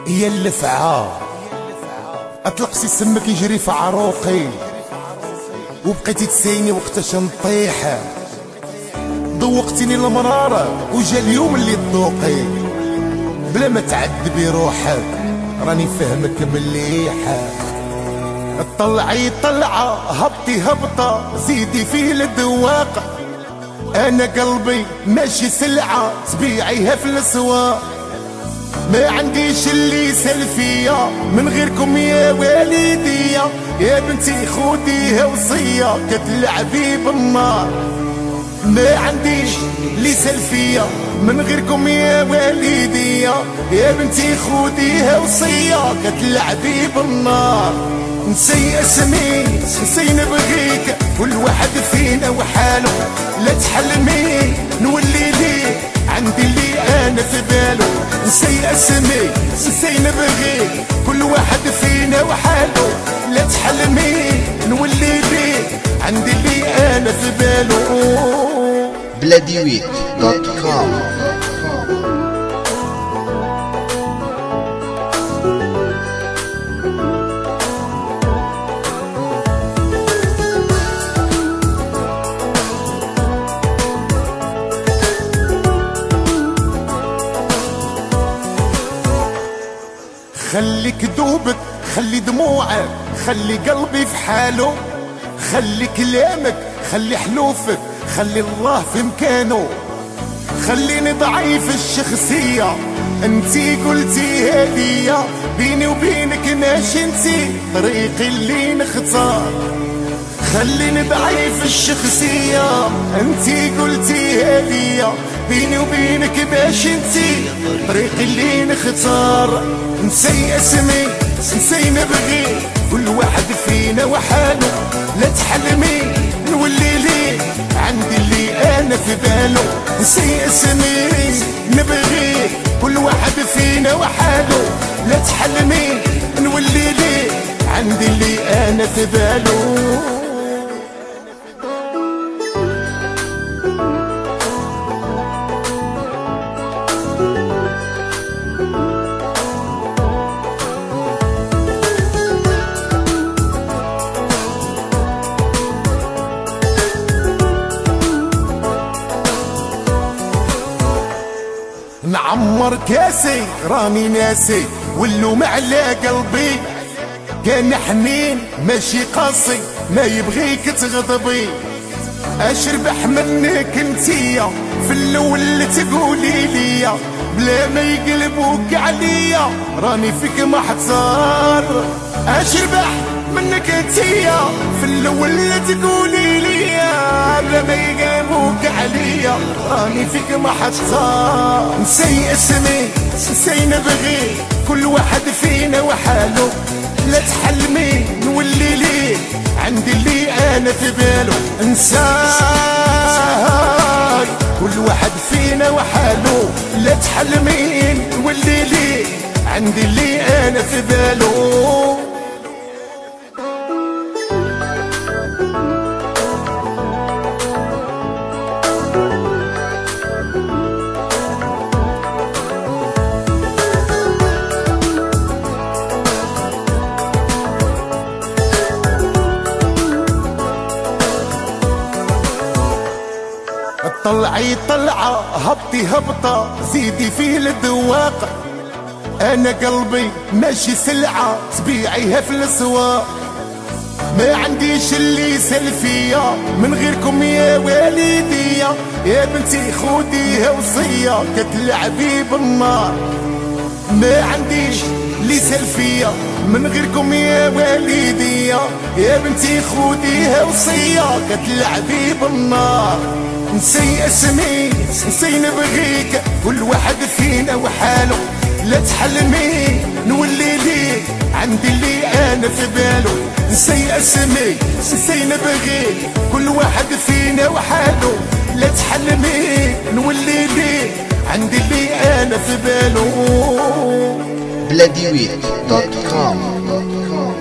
هي اللفعة اطلق سي سمك يجري في عروقي، وبقيتي تسيني وقتاش نطيح. ذوقتيني المرارة وجا اليوم اللي تذوقي، بلا ما تعذبي روحك راني فهمك مليح. طلعي طلعة هبطي هبطة زيدي فيه الذواق، انا قلبي ماشي سلعة تبيعيها في الاسواق. ما عنديش اللي يسال فيا من غيركم يا والدية، يا بنتي خوديها وصية كتلعبي بالنار. ما عنديش اللي يسال فيا من غيركم يا والدية، يا بنتي خوديها وصية كتلعبي بالنار. نسي اسمي نسي نبغيك، كل واحد فينا وحاله، لا تحلمي نولي ليك عندي اللي انا في باله. نسي اسمي نسي نبغيك، كل واحد فينا وحاله، لا تحلمي نولي ليك عندي اللي انا في باله. bladiweek.com. خلي كذوبك خلي دموعك خلي قلبي في حاله، خلي كلامك خلي حلوفك خلي الله في مكانه. خليني ضعيف الشخصية انتي قلتي هدية، بيني وبينك ماشي انتي طريقي اللي نختار. خليني ضعيف الشخصية انتي قلتي هدية، بيني وبينك باش انتي طريقي اللي نختار. نسي اسمي نسي نبغي، كل واحد فينا وحاله، لا تحلمي نولي لي عندي اللي انا في باله. نسي اسمي نبغي، كل واحد فينا وحاله، لا تحلمي نولي لي عندي اللي انا في باله. نعمر كاسي راني ناسي واللوم على قلبي، كان حنين ماشي قاسي ما يبغيك تغضبي. اشربح منك انتيا في الاول تقولي ليا، بلا ما يقلبوك عليا راني فيك محتار. اشربح منك انتيا في الاول تقولي ليا، بلا ما يقلبوك عليا راني فيك محتار. نسي اسمي نسي نبغي، كل واحد فينا وحاله، لا تحلمي نولي ليه عندي اللي انا في باله. انساي كل واحد فينا وحاله، لا تحلمي نولي ليه عندي اللي انا في باله. طلعي طلعة هبطي هبطة زيدي فيه الذواق، انا قلبي ماشي سلعة تبيعيها في الاسواق. ما عنديش اللي يسال فيا من غيركم يا والدية، يا بنتي خوديها وصية كتلعبي بالنار. ما عنديش اللي يسال فيا من غيركم يا والدية، يا بنتي خوديها وصية كتلعبي بالنار. نسي اسمي نسي نبغيك، كل واحد فينا وحاله، لا تحلمي نولي ليك عندي اللي انا في باله. نسي اسمي نسي نبغيك، كل واحد فينا وحاله، لا تحلمي نولي ليك عندي اللي انا في باله. bladiweek.com.